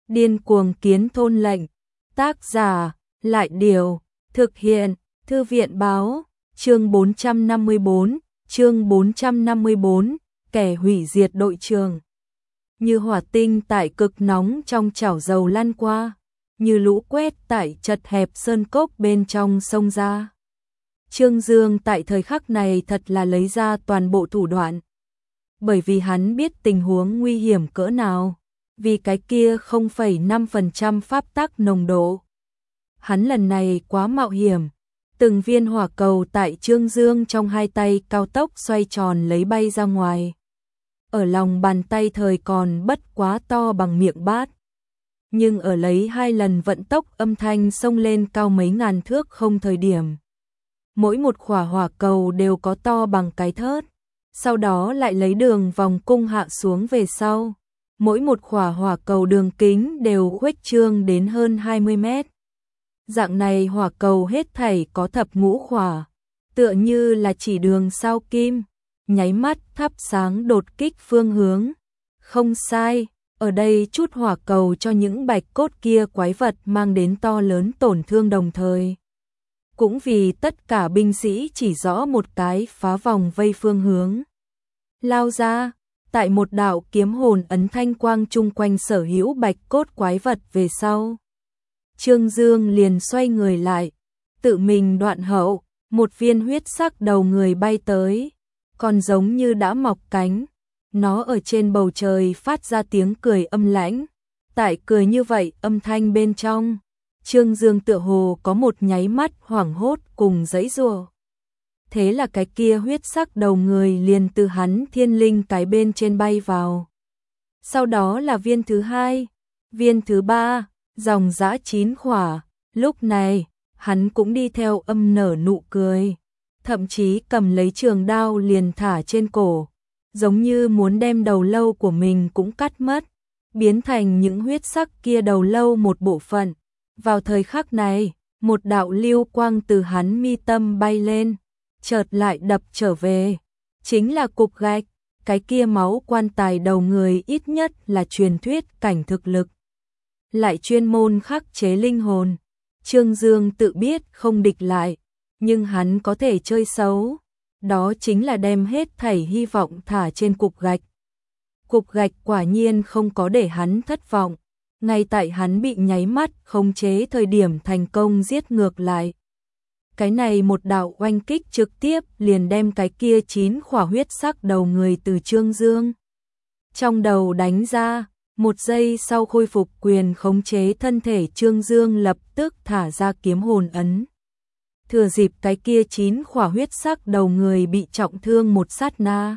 Điên cuồng kiến thôn lệnh. Tác giả, Lại Điều. Thực hiện, Thư viện báo. Chương 454, kẻ hủy diệt đội trường. Như hỏa tinh tại cực nóng trong chảo dầu lăn qua, như lũ quét tại chật hẹp sơn cốc bên trong sông ra. Trương Dương tại thời khắc này thật là lấy ra toàn bộ thủ đoạn. Bởi vì hắn biết tình huống nguy hiểm cỡ nào, vì cái kia 0,5% pháp tắc nồng độ. Hắn lần này quá mạo hiểm, từng viên hỏa cầu tại Trương Dương trong hai tay cao tốc xoay tròn lấy bay ra ngoài. Ở lòng bàn tay thời còn bất quá to bằng miệng bát. Nhưng ở lấy 2 lần vận tốc âm thanh xông lên cao mấy ngàn thước không thời điểm. Mỗi một quả hỏa cầu đều có to bằng cái thớt, sau đó lại lấy đường vòng cung hạ xuống về sau. Mỗi một quả hỏa cầu đường kính đều khuếch trương đến hơn 20 mét. Dạng này hỏa cầu hết thảy có thập ngũ quả, tựa như là chỉ đường sao kim, nháy mắt thắp sáng đột kích phương hướng. Không sai, ở đây chút hỏa cầu cho những bạch cốt kia quái vật mang đến to lớn tổn thương đồng thời. Cũng vì tất cả binh sĩ chỉ rõ một cái phá vòng vây phương hướng. Lao ra, tại một đạo kiếm hồn ấn thanh quang chung quanh sở hữu bạch cốt quái vật về sau. Trương Dương liền xoay người lại, tự mình đoạn hậu, một viên huyết sắc đầu người bay tới, còn giống như đã mọc cánh. Nó ở trên bầu trời phát ra tiếng cười âm lãnh. Tại cười như vậy âm thanh bên trong, Trương Dương tựa hồ có một nháy mắt hoảng hốt cùng giãy giụa. Thế là cái kia huyết sắc đầu người liền từ hắn thiên linh cái bên trên bay vào. Sau đó là viên thứ hai, viên thứ ba, dòng dã 9 quả. Lúc này, hắn cũng đi theo âm nở nụ cười, thậm chí cầm lấy trường đao liền thả trên cổ, giống như muốn đem đầu lâu của mình cũng cắt mất, biến thành những huyết sắc kia đầu lâu một bộ phận. Vào thời khắc này, một đạo lưu quang từ hắn mi tâm bay lên, chợt lại đập trở về, chính là cục gạch. Cái kia máu quan tài đầu người ít nhất là truyền thuyết cảnh thực lực, lại chuyên môn khắc chế linh hồn. Trương Dương tự biết không địch lại, nhưng hắn có thể chơi xấu, đó chính là đem hết thảy hy vọng thả trên cục gạch. Cục gạch quả nhiên không có để hắn thất vọng, ngay tại hắn bị nháy mắt khống chế thời điểm thành công giết ngược lại. Cái này một đạo oanh kích trực tiếp liền đem cái kia 9 quả huyết sắc đầu người từ Trương Dương trong đầu đánh ra. Một giây sau khôi phục quyền khống chế thân thể, Trương Dương lập tức thả ra kiếm hồn ấn. Thừa dịp cái kia 9 quả huyết sắc đầu người bị trọng thương một sát na,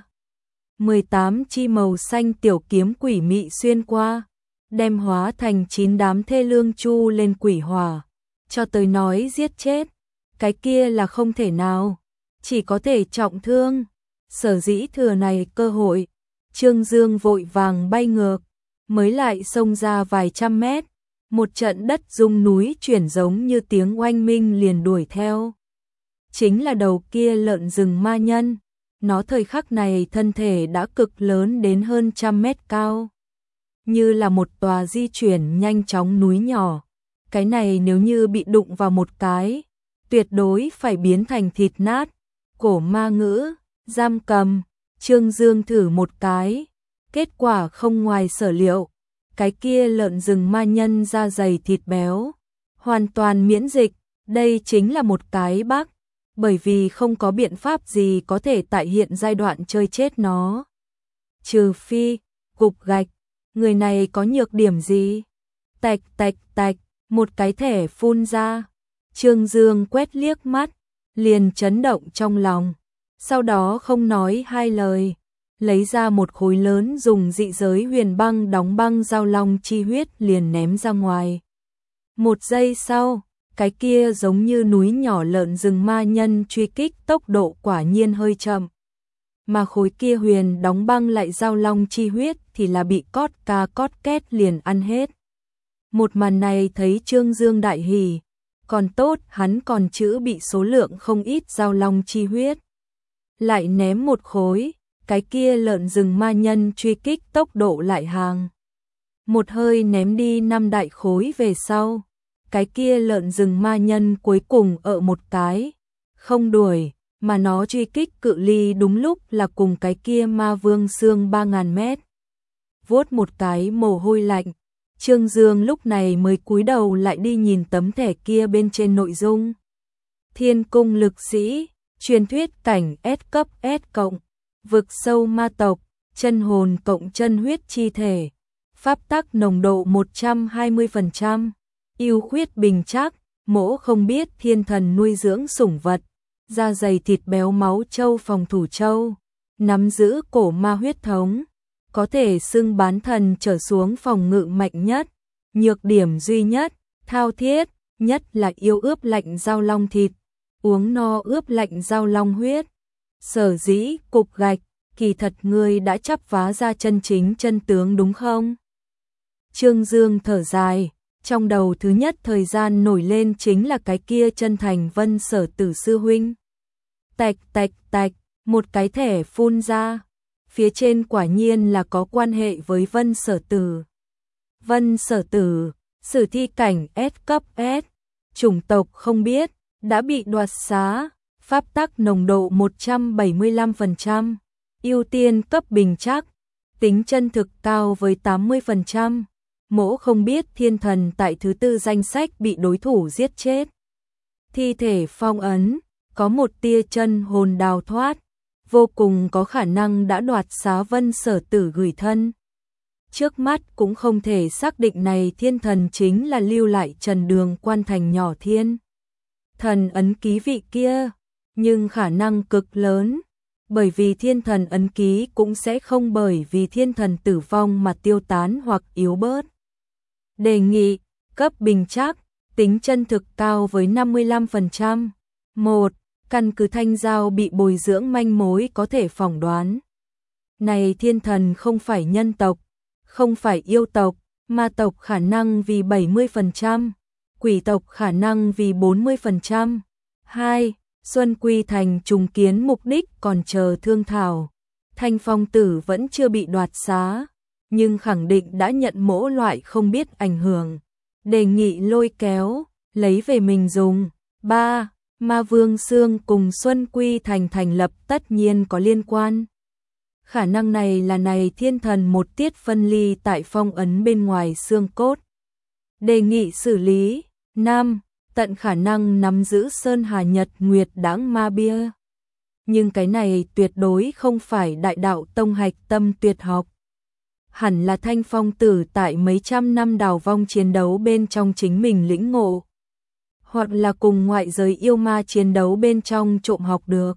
18 chi màu xanh tiểu kiếm quỷ mị xuyên qua, đem hóa thành 9 đám thê lương chu lên quỷ hỏa. Cho tới nói giết chết, cái kia là không thể nào, chỉ có thể trọng thương. Sở dĩ thừa này cơ hội, Trương Dương vội vàng bay ngược, mới lại xông ra vài trăm mét, một trận đất rung núi chuyển giống như tiếng oanh minh liền đuổi theo. Chính là đầu kia lợn rừng ma nhân, nó thời khắc này thân thể đã cực lớn đến hơn 100 mét cao, như là một tòa di chuyển nhanh chóng núi nhỏ. Cái này nếu như bị đụng vào một cái, tuyệt đối phải biến thành thịt nát. Cổ ma ngữ, giam cầm. Trương Dương thử một cái, kết quả không ngoài sở liệu, cái kia lợn rừng ma nhân da dày thịt béo, hoàn toàn miễn dịch. Đây chính là một cái bug, bởi vì không có biện pháp gì có thể tại hiện giai đoạn chơi chết nó. Trừ phi, cục gạch, người này có nhược điểm gì? Tạch tạch tạch, một cái thẻ phun ra. Trương Dương quét liếc mắt, liền chấn động trong lòng. Sau đó không nói hai lời, lấy ra một khối lớn dùng dị giới huyền băng đóng băng giao long chi huyết liền ném ra ngoài. Một giây sau, cái kia giống như núi nhỏ lợn rừng ma nhân truy kích tốc độ quả nhiên hơi chậm. Mà khối kia huyền đóng băng lại giao long chi huyết thì là bị cót ca cót két liền ăn hết. Một màn này thấy Trương Dương đại hỉ, còn tốt hắn còn chữ bị số lượng không ít giao long chi huyết. Lại ném một khối, cái kia lợn rừng ma nhân truy kích tốc độ lại hàng. một hơi ném đi 5 đại khối về sau. Cái kia lợn rừng ma nhân cuối cùng ở một cái, không đuổi, mà nó truy kích cự ly đúng lúc là cùng cái kia ma vương xương 3.000 mét. Vuốt một cái mồ hôi lạnh, Trương Dương lúc này mới cúi đầu lại đi nhìn tấm thẻ kia bên trên nội dung. Thiên cung lực sĩ, truyền thuyết cảnh S cấp S cộng, vực sâu ma tộc, chân hồn cộng chân huyết chi thể, pháp tắc nồng độ 120%, ưu khuyết bình trắc, mỗ không biết thiên thần nuôi dưỡng sủng vật, da dày thịt béo máu châu phòng thủ châu, nắm giữ cổ ma huyết thống, có thể xưng bán thần trở xuống phòng ngự mạnh nhất, nhược điểm duy nhất, thao thiết, nhất là yêu ướp lạnh dao long thịt, uống no ướp lạnh dao long huyết. Sở dĩ cục gạch, kỳ thật ngươi đã chắp vá ra chân chính chân tướng đúng không? Trương Dương thở dài, trong đầu thứ nhất thời gian nổi lên chính là cái kia chân thành Vân Sở Tử sư huynh. Tạch tạch tạch, một cái thẻ phun ra, phía trên quả nhiên là có quan hệ với Vân Sở Tử. Vân Sở Tử, sử thi cảnh S cấp S, chủng tộc không biết, đã bị đoạt xá, pháp tắc nồng độ 175%, ưu tiên cấp bình trắc, tính chân thực cao với 80%. Mỗ không biết thiên thần tại thứ tư danh sách bị đối thủ giết chết. Thi thể phong ấn, có một tia chân hồn đào thoát, vô cùng có khả năng đã đoạt xá Vân Sở Tử gửi thân. Trước mắt cũng không thể xác định này thiên thần chính là lưu lại Trần Đường Quan thành nhỏ thiên thần ấn ký vị kia, nhưng khả năng cực lớn, bởi vì thiên thần ấn ký cũng sẽ không bởi vì thiên thần tử vong mà tiêu tán hoặc yếu bớt. Đề nghị, cấp bình trắc, tính chân thực cao với 55%. 1. Căn cứ thanh giao bị bồi dưỡng manh mối có thể phỏng đoán. Này thiên thần không phải nhân tộc, không phải yêu tộc, ma tộc khả năng vì 70%, quỷ tộc khả năng vì 40%. 2. Xuân Quy Thành trùng kiến mục đích còn chờ thương thảo. Thanh Phong Tử vẫn chưa bị đoạt xá, nhưng khẳng định đã nhận mỗ loại không biết ảnh hưởng. Đề nghị lôi kéo, lấy về mình dùng. 3. Ma Vương Xương cùng Xuân Quy Thành thành lập tất nhiên có liên quan. Khả năng này là này thiên thần một tiết phân ly tại phong ấn bên ngoài xương cốt. Đề nghị xử lý. 5. Tận khả năng nắm giữ Sơn Hà Nhật Nguyệt Đãng Ma Bia. Nhưng cái này tuyệt đối không phải đại đạo tông hạch tâm tuyệt học. Hẳn là Thanh Phong Tử tại mấy trăm năm đào vong chiến đấu bên trong chính mình lĩnh ngộ, hoặc là cùng ngoại giới yêu ma chiến đấu bên trong trộm học được.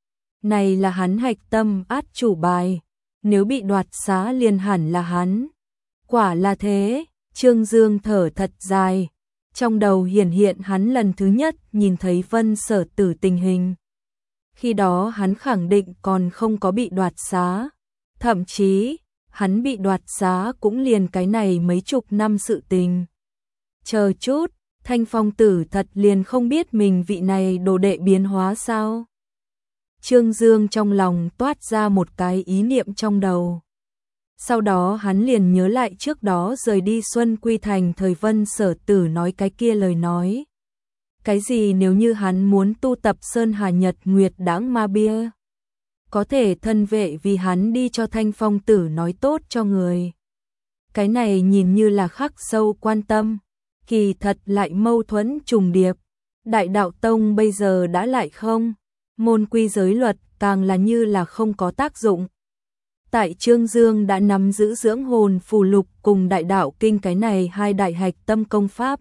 Này là hắn hạch tâm át chủ bài, nếu bị đoạt xá liền hẳn là hắn. Quả là thế, Trương Dương thở thật dài, trong đầu hiển hiện hắn lần thứ nhất nhìn thấy Vân Sở Tử tình hình. Khi đó hắn khẳng định còn không có bị đoạt xá, thậm chí hắn bị đoạt xá cũng liền cái này mấy chục năm sự tình. Chờ chút, Thanh Phong Tử thật liền không biết mình vị này đồ đệ biến hóa sao? Trương Dương trong lòng toát ra một cái ý niệm trong đầu. Sau đó hắn liền nhớ lại trước đó rời đi Xuân Quy Thành thời Vân Sở Tử nói cái kia lời nói. Cái gì nếu như hắn muốn tu tập Sơn Hà Nhật Nguyệt Đãng Ma Bia? Có thể thân vệ vì hắn đi cho Thanh Phong Tử nói tốt cho người. Cái này nhìn như là khắc sâu quan tâm, kỳ thật lại mâu thuẫn trùng điệp. Đại đạo tông bây giờ đã lại không, môn quy giới luật càng là như là không có tác dụng. Tại Trương Dương đã nắm giữ dưỡng hồn phù lục cùng đại đạo kinh cái này hai đại hạch tâm công pháp.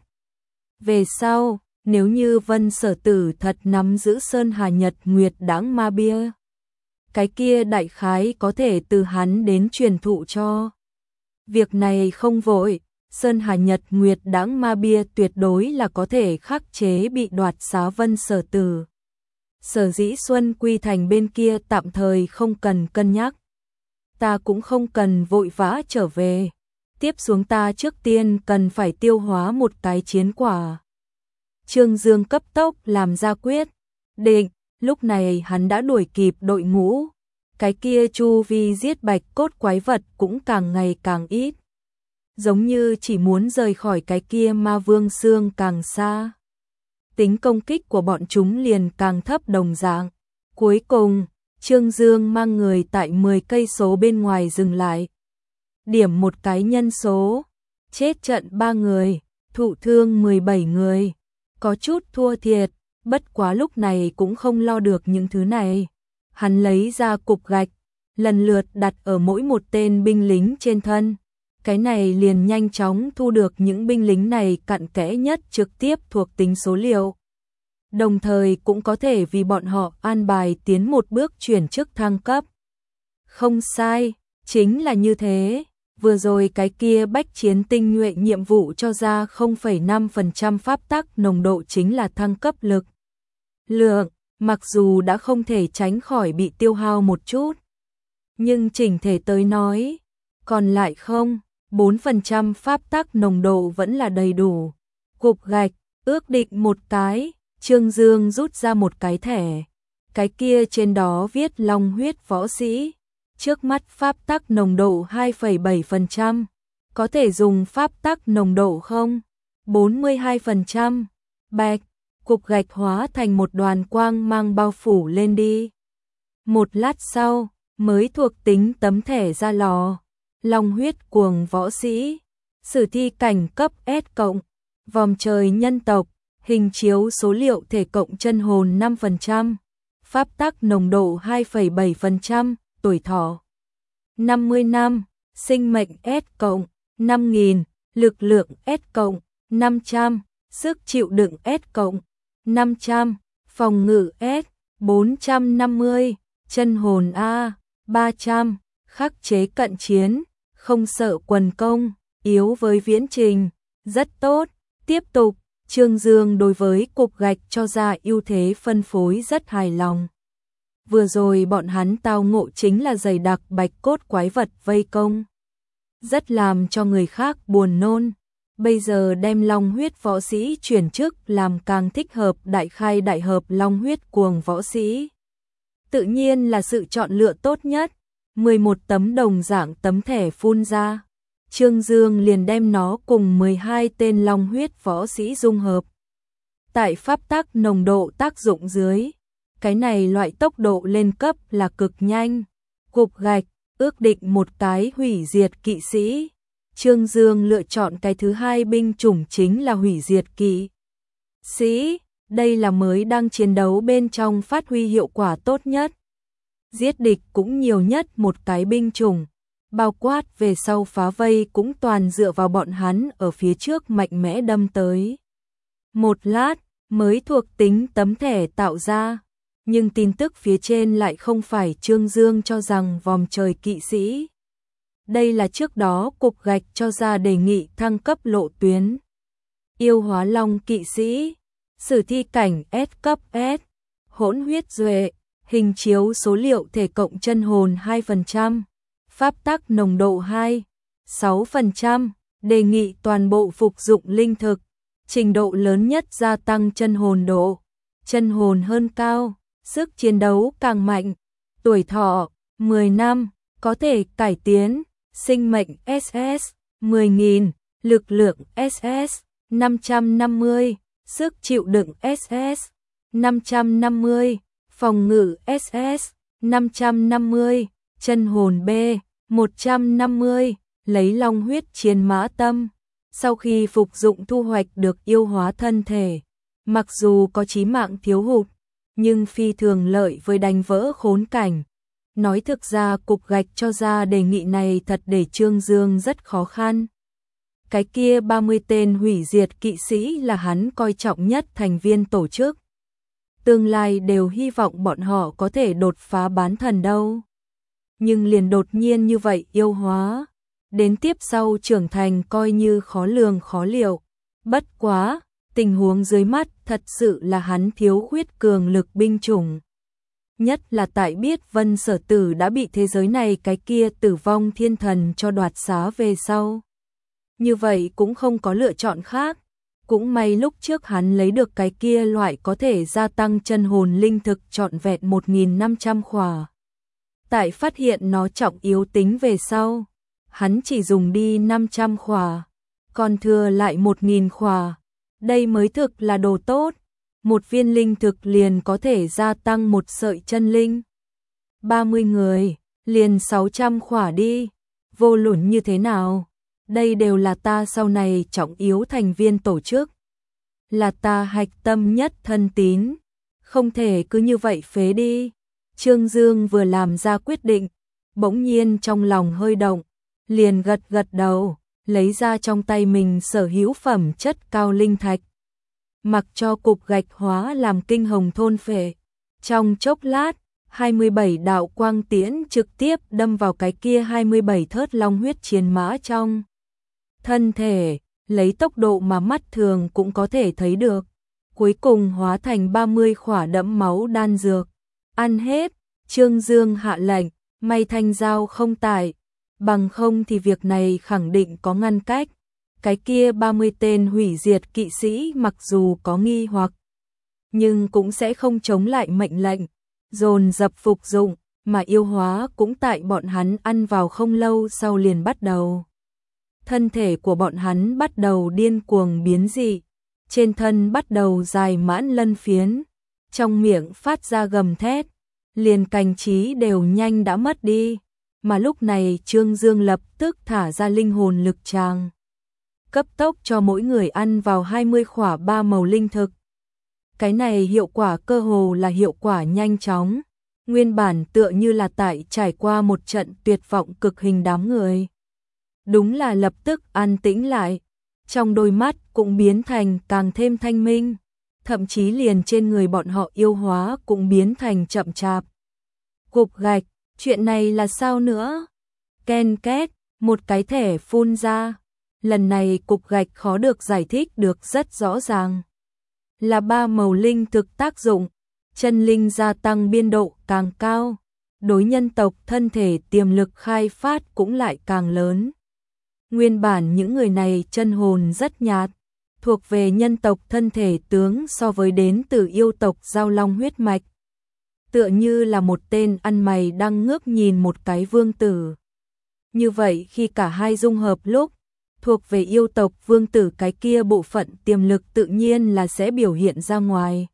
Về sau, nếu như Vân Sở Tử thật nắm giữ Sơn Hà Nhật Nguyệt Đãng Ma Bia, cái kia đại khái có thể từ hắn đến truyền thụ cho. Việc này không vội, Sơn Hà Nhật Nguyệt Đãng Ma Bia tuyệt đối là có thể khắc chế bị đoạt xá Vân Sở Tử. Sở dĩ Xuân Quy Thành bên kia tạm thời không cần cân nhắc. Ta cũng không cần vội vã trở về. Tiếp xuống ta trước tiên cần phải tiêu hóa một cái chiến quả. Trương Dương cấp tốc làm ra quyết định, lúc này hắn đã đuổi kịp đội ngũ. Cái kia chu vi giết bạch cốt quái vật cũng càng ngày càng ít. giống như chỉ muốn rời khỏi cái kia ma vương xương càng xa. Tính công kích của bọn chúng liền càng thấp đồng dạng. Cuối cùng, Trương Dương mang người tại 10 cây số bên ngoài dừng lại. Điểm một cái nhân số, chết trận 3 người, thụ thương 17 người. Có chút thua thiệt, bất quá lúc này cũng không lo được những thứ này. Hắn lấy ra cục gạch, lần lượt đặt ở mỗi một tên binh lính trên thân. Cái này liền nhanh chóng thu được những binh lính này cặn kẽ nhất trực tiếp thuộc tính số liệu. Đồng thời cũng có thể vì bọn họ an bài tiến một bước chuyển chức thăng cấp. Không sai, chính là như thế. Vừa rồi cái kia bách chiến tinh nhuệ nhiệm vụ cho ra 0,5% pháp tắc nồng độ chính là thăng cấp lực lượng, mặc dù đã không thể tránh khỏi bị tiêu hao một chút. Nhưng chỉnh thể tới nói, còn lại 4% pháp tắc nồng độ vẫn là đầy đủ. Cục gạch, ước định một cái, Trương Dương rút ra một cái thẻ. Cái kia trên đó viết long huyết võ sĩ. Trước mắt pháp tắc nồng độ 2,7%. Có thể dùng pháp tắc nồng độ không? 42%. Bạch, cục gạch hóa thành một đoàn quang mang bao phủ lên đi. Một lát sau, mới thuộc tính tấm thẻ ra lò. Long huyết cuồng võ sĩ. Sử thi cảnh cấp S+. Vòm trời nhân tộc. Hình chiếu số liệu thể cộng chân hồn 5%. Pháp tắc nồng độ 2,7%. Tuổi thọ 50 năm. Sinh mệnh S+. 5.000. Lực lượng S+. 500. Sức chịu đựng S+. 500. Phòng ngự S. 450. Chân hồn A. 300. Khắc chế cận chiến. Không sợ quần công. Yếu với viễn trình. Rất tốt. Tiếp tục. Trương Dương đối với cục gạch cho ra ưu thế phân phối rất hài lòng. Vừa rồi bọn hắn tao ngộ chính là dày đặc bạch cốt quái vật vây công. Rất làm cho người khác buồn nôn. Bây giờ đem long huyết võ sĩ chuyển chức làm càng thích hợp đại khai đại hợp long huyết cuồng võ sĩ. Tự nhiên là sự chọn lựa tốt nhất. 11 tấm đồng dạng tấm thẻ phun ra. Trương Dương liền đem nó cùng 12 tên long huyết võ sĩ dung hợp. Tại pháp tắc nồng độ tác dụng dưới, cái này loại tốc độ lên cấp là cực nhanh. Cục gạch, ước định một cái hủy diệt kỵ sĩ. Trương Dương lựa chọn cái thứ hai binh chủng chính là hủy diệt kỵ sĩ. Đây là mới đang chiến đấu bên trong phát huy hiệu quả tốt nhất. Giết địch cũng nhiều nhất một cái binh chủng. Bao quát về sau phá vây cũng toàn dựa vào bọn hắn ở phía trước mạnh mẽ đâm tới. Một lát, mới thuộc tính tấm thẻ tạo ra. Nhưng tin tức phía trên lại không phải Trương Dương cho rằng vòm trời kỵ sĩ. Đây là trước đó cục gạch cho ra đề nghị thăng cấp lộ tuyến. Yêu hóa long kỵ sĩ. Sử thi cảnh S cấp S. Hỗn huyết duệ. Hình chiếu số liệu thể cộng chân hồn 2%. Pháp tắc nồng độ 6%, đề nghị toàn bộ phục dụng linh thực, trình độ lớn nhất gia tăng chân hồn độ, chân hồn hơn cao, sức chiến đấu càng mạnh, tuổi thọ 10 năm, có thể cải tiến, sinh mệnh SS 10.000, lực lượng SS 550, sức chịu đựng SS 550, phòng ngự SS 550. Chân hồn B, 150, lấy long huyết chiến mã tâm. Sau khi phục dụng thu hoạch được yêu hóa thân thể, mặc dù có chí mạng thiếu hụt, nhưng phi thường lợi với đánh vỡ khốn cảnh. Nói thực ra cục gạch cho ra đề nghị này thật để Trương Dương rất khó khăn. Cái kia 30 tên hủy diệt kỵ sĩ là hắn coi trọng nhất thành viên tổ chức. Tương lai đều hy vọng bọn họ có thể đột phá bán thần đâu. Nhưng liền đột nhiên như vậy yêu hóa, đến tiếp sau trưởng thành coi như khó lường khó liệu. Bất quá, tình huống dưới mắt thật sự là hắn thiếu khuyết cường lực binh chủng. Nhất là tại biết Vân Sở Tử đã bị thế giới này cái kia tử vong thiên thần cho đoạt xá về sau. Như vậy cũng không có lựa chọn khác. Cũng may lúc trước hắn lấy được cái kia loại có thể gia tăng chân hồn linh thực trọn vẹn 1.500 khỏa. Tại phát hiện nó trọng yếu tính về sau, hắn chỉ dùng đi 500 khỏa, còn thừa lại 1.000 khỏa. Đây mới thực là đồ tốt, một viên linh thực liền có thể gia tăng một sợi chân linh. 30 người, liền 600 khỏa đi, vô luận như thế nào, đây đều là ta sau này trọng yếu thành viên tổ chức, là ta hạch tâm nhất thân tín, không thể cứ như vậy phế đi. Trương Dương vừa làm ra quyết định, bỗng nhiên trong lòng hơi động, liền gật gật đầu, lấy ra trong tay mình sở hữu phẩm chất cao linh thạch, mặc cho cục gạch hóa làm kinh hồng thôn phệ. Trong chốc lát, 27 đạo quang tiễn trực tiếp đâm vào cái kia 27 thớt long huyết chiến mã trong thân thể, lấy tốc độ mà mắt thường cũng có thể thấy được. Cuối cùng hóa thành 30 khỏa đẫm máu đan dược. Ăn hết, Trương Dương hạ lệnh, may thanh giao không tại, bằng không thì việc này khẳng định có ngăn cách. Cái kia 30 tên hủy diệt kỵ sĩ mặc dù có nghi hoặc, nhưng cũng sẽ không chống lại mệnh lệnh, dồn dập phục dụng, mà yêu hóa cũng tại bọn hắn ăn vào không lâu sau liền bắt đầu. Thân thể của bọn hắn bắt đầu điên cuồng biến dị, trên thân bắt đầu dài mãn lân phiến, trong miệng phát ra gầm thét, liền cảnh trí đều nhanh đã mất đi, mà lúc này Trương Dương lập tức thả ra linh hồn lực tràng, cấp tốc cho mỗi người ăn vào 20 khỏa 3 màu linh thực. Cái này hiệu quả cơ hồ là hiệu quả nhanh chóng, nguyên bản tựa như là tại trải qua một trận tuyệt vọng cực hình đám người. Đúng là lập tức an tĩnh lại, trong đôi mắt cũng biến thành càng thêm thanh minh, thậm chí liền trên người bọn họ yêu hóa cũng biến thành chậm chạp. Cục gạch, chuyện này là sao nữa? Ken két, một cái thẻ phun ra, lần này cục gạch khó được giải thích được rất rõ ràng. Là 3 màu linh thực tác dụng, chân linh gia tăng biên độ càng cao, đối nhân tộc thân thể tiềm lực khai phát cũng lại càng lớn. Nguyên bản những người này chân hồn rất nhạt, thuộc về nhân tộc thân thể tướng so với đến từ yêu tộc giao long huyết mạch. Tựa như là một tên ăn mày đang ngước nhìn một cái vương tử. Như vậy khi cả hai dung hợp lúc, thuộc về yêu tộc vương tử cái kia bộ phận tiềm lực tự nhiên là sẽ biểu hiện ra ngoài.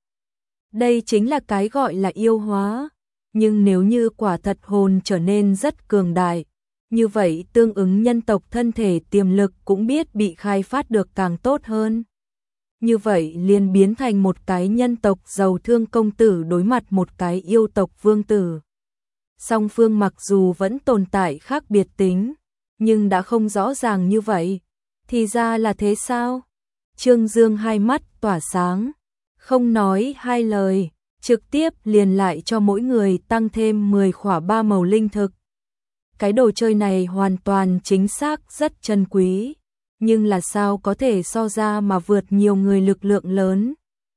Đây chính là cái gọi là yêu hóa, nhưng nếu như quả thật hồn trở nên rất cường đại, như vậy tương ứng nhân tộc thân thể tiềm lực cũng biết bị khai phát được càng tốt hơn. Như vậy liền biến thành một cái nhân tộc giàu thương công tử đối mặt một cái yêu tộc vương tử. Song phương mặc dù vẫn tồn tại khác biệt tính, nhưng đã không rõ ràng như vậy. Thì ra là thế sao? Trương Dương hai mắt tỏa sáng, không nói hai lời, trực tiếp liền lại cho mỗi người tăng thêm 10 khỏa 3 màu linh thực. Cái đồ chơi này hoàn toàn chính xác rất chân quý, nhưng là sao có thể so ra mà vượt nhiều người lực lượng lớn.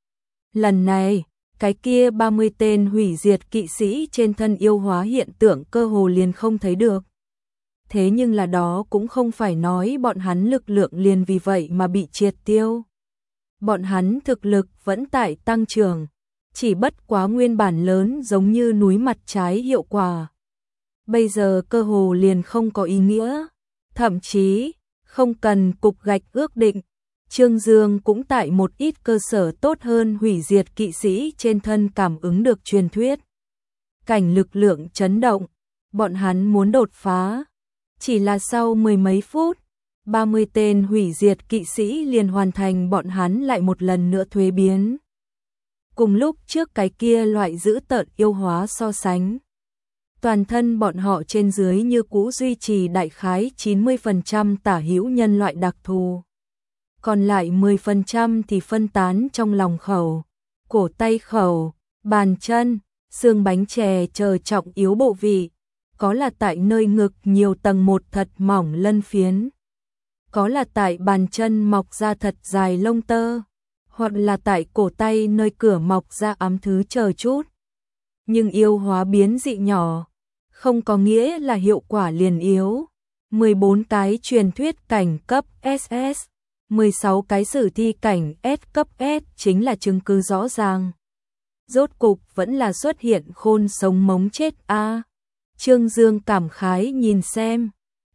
Lần này, cái kia 30 tên hủy diệt kỵ sĩ trên thân yêu hóa hiện tượng cơ hồ liền không thấy được. Thế nhưng là đó cũng không phải nói bọn hắn lực lượng liền vì vậy mà bị triệt tiêu. Bọn hắn thực lực vẫn tại tăng trưởng, chỉ bất quá nguyên bản lớn giống như núi mặt trái hiệu quả. Bây giờ cơ hồ liền không có ý nghĩa, thậm chí không cần cục gạch ước định. Trương Dương cũng tại một ít cơ sở tốt hơn hủy diệt kỵ sĩ trên thân cảm ứng được truyền thuyết. Cảnh lực lượng chấn động, bọn hắn muốn đột phá. Chỉ là sau mười mấy phút, 30 tên hủy diệt kỵ sĩ liền hoàn thành bọn hắn lại một lần nữa thuế biến. Cùng lúc trước cái kia loại giữ tợn yêu hóa so sánh. Toàn thân bọn họ trên dưới như cũ duy trì đại khái 90% tả hữu nhân loại đặc thù. Còn lại 10% thì phân tán trong lòng khẩu, cổ tay khẩu, bàn chân, xương bánh chè chờ trọng yếu bộ vị. Có là tại nơi ngực nhiều tầng một thật mỏng lân phiến. Có là tại bàn chân mọc ra thật dài lông tơ. Hoặc là tại cổ tay nơi cửa mọc ra ám thứ chờ chút. Nhưng yêu hóa biến dị nhỏ, không có nghĩa là hiệu quả liền yếu. 14 cái truyền thuyết cảnh cấp SS, 16 cái sử thi cảnh S cấp S chính là chứng cứ rõ ràng. Rốt cục vẫn là xuất hiện khôn sống mống chết a. Trương Dương cảm khái nhìn xem,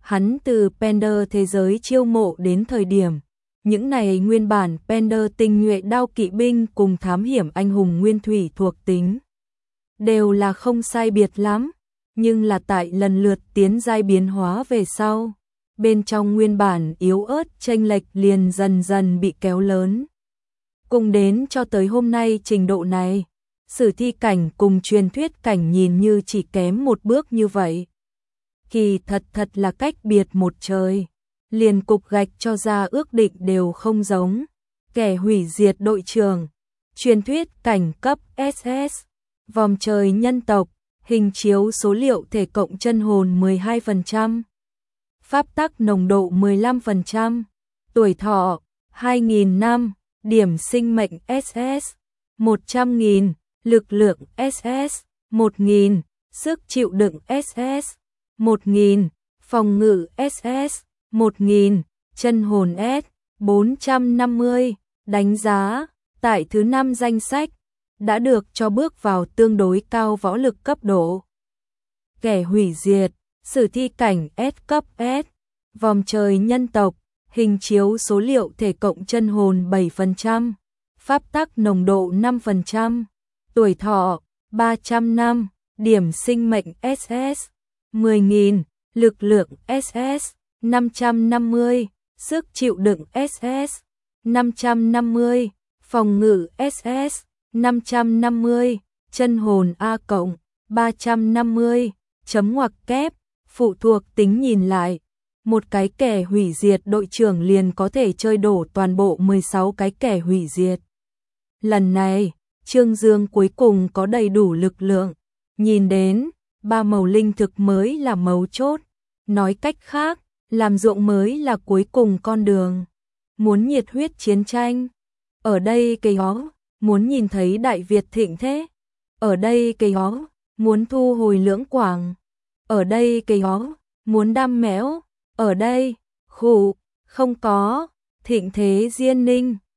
Hắn từ Pender thế giới chiêu mộ đến thời điểm, những này nguyên bản Pender tinh nhuệ đao kỵ binh cùng thám hiểm anh hùng nguyên thủy thuộc tính. Đều là không sai biệt lắm, nhưng là tại lần lượt tiến giai biến hóa về sau. Bên trong nguyên bản yếu ớt chênh lệch liền dần dần bị kéo lớn. Cùng đến cho tới hôm nay trình độ này, sử thi cảnh cùng truyền thuyết cảnh nhìn như chỉ kém một bước như vậy. Kỳ thật là cách biệt một trời, liền cục gạch cho ra ước định đều không giống. Kẻ hủy diệt đội trưởng, truyền thuyết cảnh cấp SS, vòm trời nhân tộc, hình chiếu số liệu thể cộng chân hồn 12%, pháp tắc nồng độ 15%, tuổi thọ 2.000 năm, điểm sinh mệnh SS 100.000, lực lượng SS 1.000, sức chịu đựng SS 1.000, phòng ngự SS 1.000, chân hồn S 450, đánh giá tại thứ 5 danh sách đã được cho bước vào tương đối cao võ lực cấp độ. Kẻ hủy diệt, sử thi cảnh S cấp S, vòm trời nhân tộc, hình chiếu số liệu thể cộng chân hồn 7%, pháp tắc nồng độ 5%, tuổi thọ 300 năm, điểm sinh mệnh SS 10.000, lực lượng SS 550, sức chịu đựng SS 550, phòng ngự SS 550, chân hồn A cộng 350, chấm ngoặc kép, phụ thuộc tính nhìn lại. Một cái kẻ hủy diệt đội trưởng liền có thể chơi đổ toàn bộ 16 cái kẻ hủy diệt. Lần này, Trương Dương cuối cùng có đầy đủ lực lượng. Nhìn đến, 3 màu linh thực mới là mấu chốt. Nói cách khác, làm ruộng mới là cuối cùng con đường. Muốn nhiệt huyết chiến tranh. Ở đây cây ó, muốn nhìn thấy Đại Việt thịnh thế. Ở đây cây ó, muốn thu hồi Lưỡng Quảng. Ở đây cây ó, muốn đam mẽo. Ở đây, khủ, không có, thịnh thế Diên Ninh.